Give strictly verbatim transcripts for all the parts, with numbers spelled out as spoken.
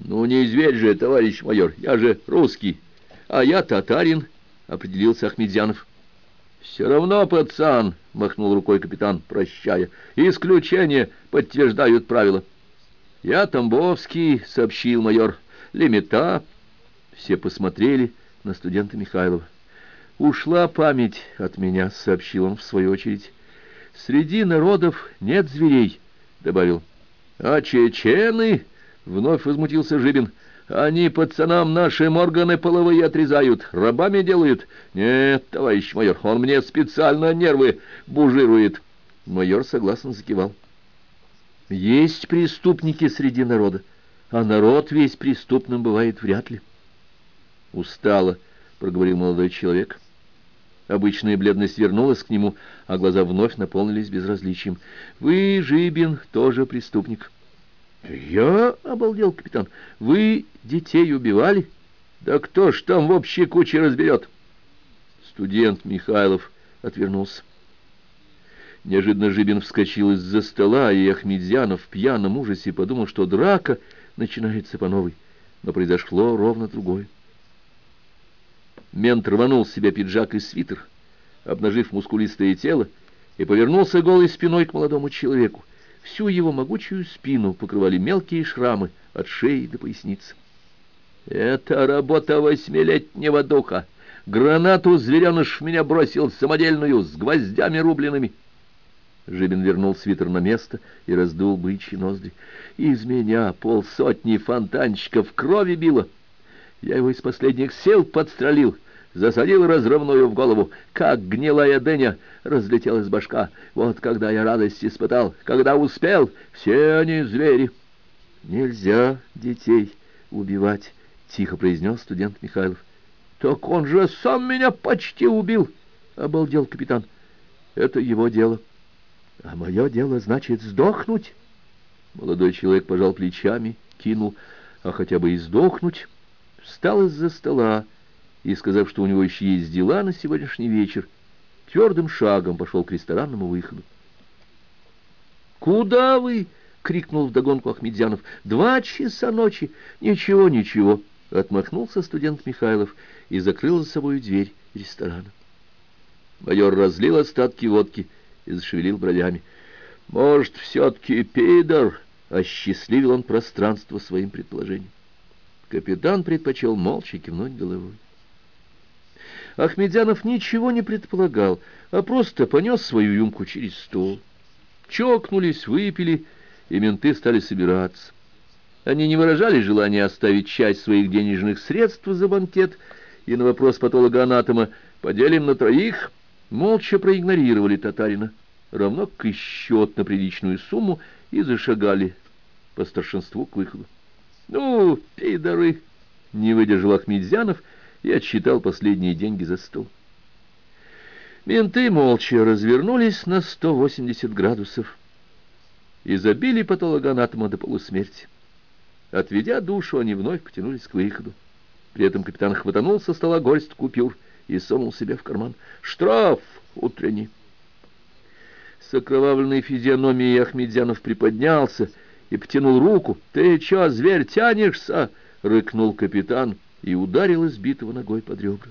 Ну, не зверь же, товарищ майор, я же русский, а я татарин, — определился Ахмедзянов. Все равно, пацан, — махнул рукой капитан, прощая, — исключения подтверждают правила. Я Тамбовский, — сообщил майор, — Лемета. Все посмотрели на студента Михайлова. «Ушла память от меня», — сообщил он в свою очередь. «Среди народов нет зверей», — добавил. «А чечены?» — вновь возмутился Жибин. «Они пацанам наши органы половые отрезают, рабами делают. Нет, товарищ майор, он мне специально нервы бужирует». Майор согласно закивал. «Есть преступники среди народа, а народ весь преступным бывает вряд ли». «Устало», — проговорил молодой человек. Обычная бледность вернулась к нему, а глаза вновь наполнились безразличием. «Вы, Жибин, тоже преступник». «Я?» — обалдел капитан. «Вы детей убивали? Да кто ж там в общей куче разберет?» Студент Михайлов отвернулся. Неожиданно Жибин вскочил из-за стола, и Ахмедзянов в пьяном ужасе подумал, что драка начинается по новой. Но произошло ровно другое. Мент рванул с себя пиджак и свитер, обнажив мускулистое тело, и повернулся голой спиной к молодому человеку. Всю его могучую спину покрывали мелкие шрамы от шеи до поясницы. «Это работа восьмилетнего духа. Гранату звереныш в меня бросил самодельную, с гвоздями рубленными». Жибин вернул свитер на место и раздул бычьи ноздри. «Из меня полсотни фонтанчиков крови било. Я его из последних сил подстрелил, засадил разрывную в голову, как гнилая дыня разлетелась башка. Вот когда я радость испытал, когда успел, все они звери». «Нельзя детей убивать», — тихо произнес студент Михайлов. «Так он же сам меня почти убил», — обалдел капитан. «Это его дело. А мое дело, значит, сдохнуть?» Молодой человек пожал плечами, кинул, а хотя бы и сдохнуть, встал из-за стола и, сказав, что у него еще есть дела на сегодняшний вечер, твердым шагом пошел к ресторанному выходу. «Куда вы?» — крикнул вдогонку Ахмедзянов. «Два часа ночи!» «Ничего, ничего!» — отмахнулся студент Михайлов и закрыл за собой дверь ресторана. Майор разлил остатки водки и зашевелил бровями. «Может, все-таки пидор?» — осчастливил он пространство своим предположением. Капитан предпочел молча кивнуть головой. Ахмедзянов ничего не предполагал, а просто понес свою рюмку через стол. Чокнулись, выпили, и менты стали собираться. Они не выражали желания оставить часть своих денежных средств за банкет, и на вопрос патолога-анатома «поделим на троих» молча проигнорировали татарина, равно как и счет на приличную сумму, и зашагали по старшинству к выходу. «Ну, пидоры!» — не выдержал Ахмедзянов и отсчитал последние деньги за стол. Менты молча развернулись на сто восемьдесят градусов и забили патологоанатома до полусмерти. Отведя душу, они вновь потянулись к выходу. При этом капитан хватанул со стола горсть купюр и сунул себе в карман. «Штраф утренний!» С окровавленной физиономией Ахмедзянов приподнялся и потянул руку. «Ты чё, зверь, тянешься?» — рыкнул капитан и ударил избитого ногой под ребра.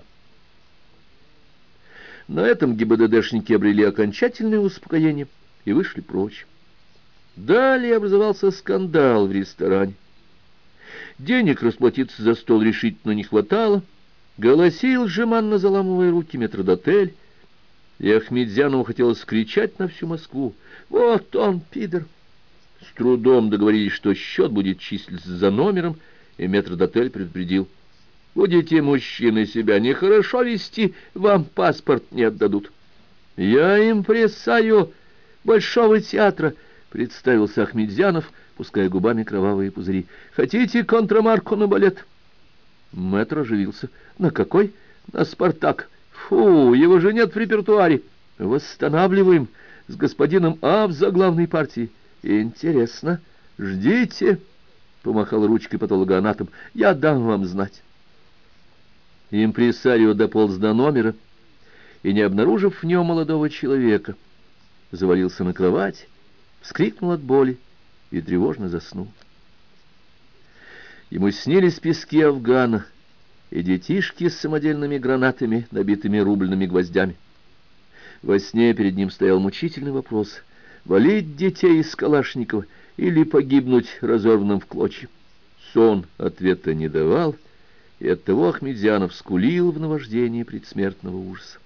На этом ГИБДДшники обрели окончательное успокоение и вышли прочь. Далее образовался скандал в ресторане. Денег расплатиться за стол решительно не хватало. Голосил, жеманно заламывая руки, метрдотель. И Ахмедзянову хотелось кричать на всю Москву: «Вот он, пидор!» С трудом договорились, что счет будет числиться за номером, и метрдотель предупредил: «Будете, мужчины, себя нехорошо вести, вам паспорт не отдадут». «Я импресарио Большого театра», — представился Ахмедзянов, пуская губами кровавые пузыри. «Хотите контрамарку на балет?» Мэтр оживился. «На какой?» «На «Спартак». «Фу, его же нет в репертуаре». «Восстанавливаем с господином А в заглавной партии». «Интересно. Ждите», — помахал ручкой патологоанатом. «Я дам вам знать». Импресарио дополз до номера и, не обнаружив в нем молодого человека, завалился на кровать, вскрикнул от боли и тревожно заснул. Ему снились пески Афгана и детишки с самодельными гранатами, набитыми рубленными гвоздями. Во сне перед ним стоял мучительный вопрос: валить детей из Калашникова или погибнуть разорванным в клочья. Сон ответа не давал, и оттого Ахмедзянов скулил в наваждении предсмертного ужаса.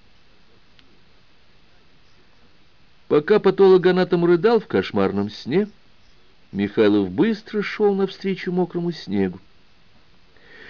Пока патологоанатом рыдал в кошмарном сне, Михайлов быстро шел навстречу мокрому снегу.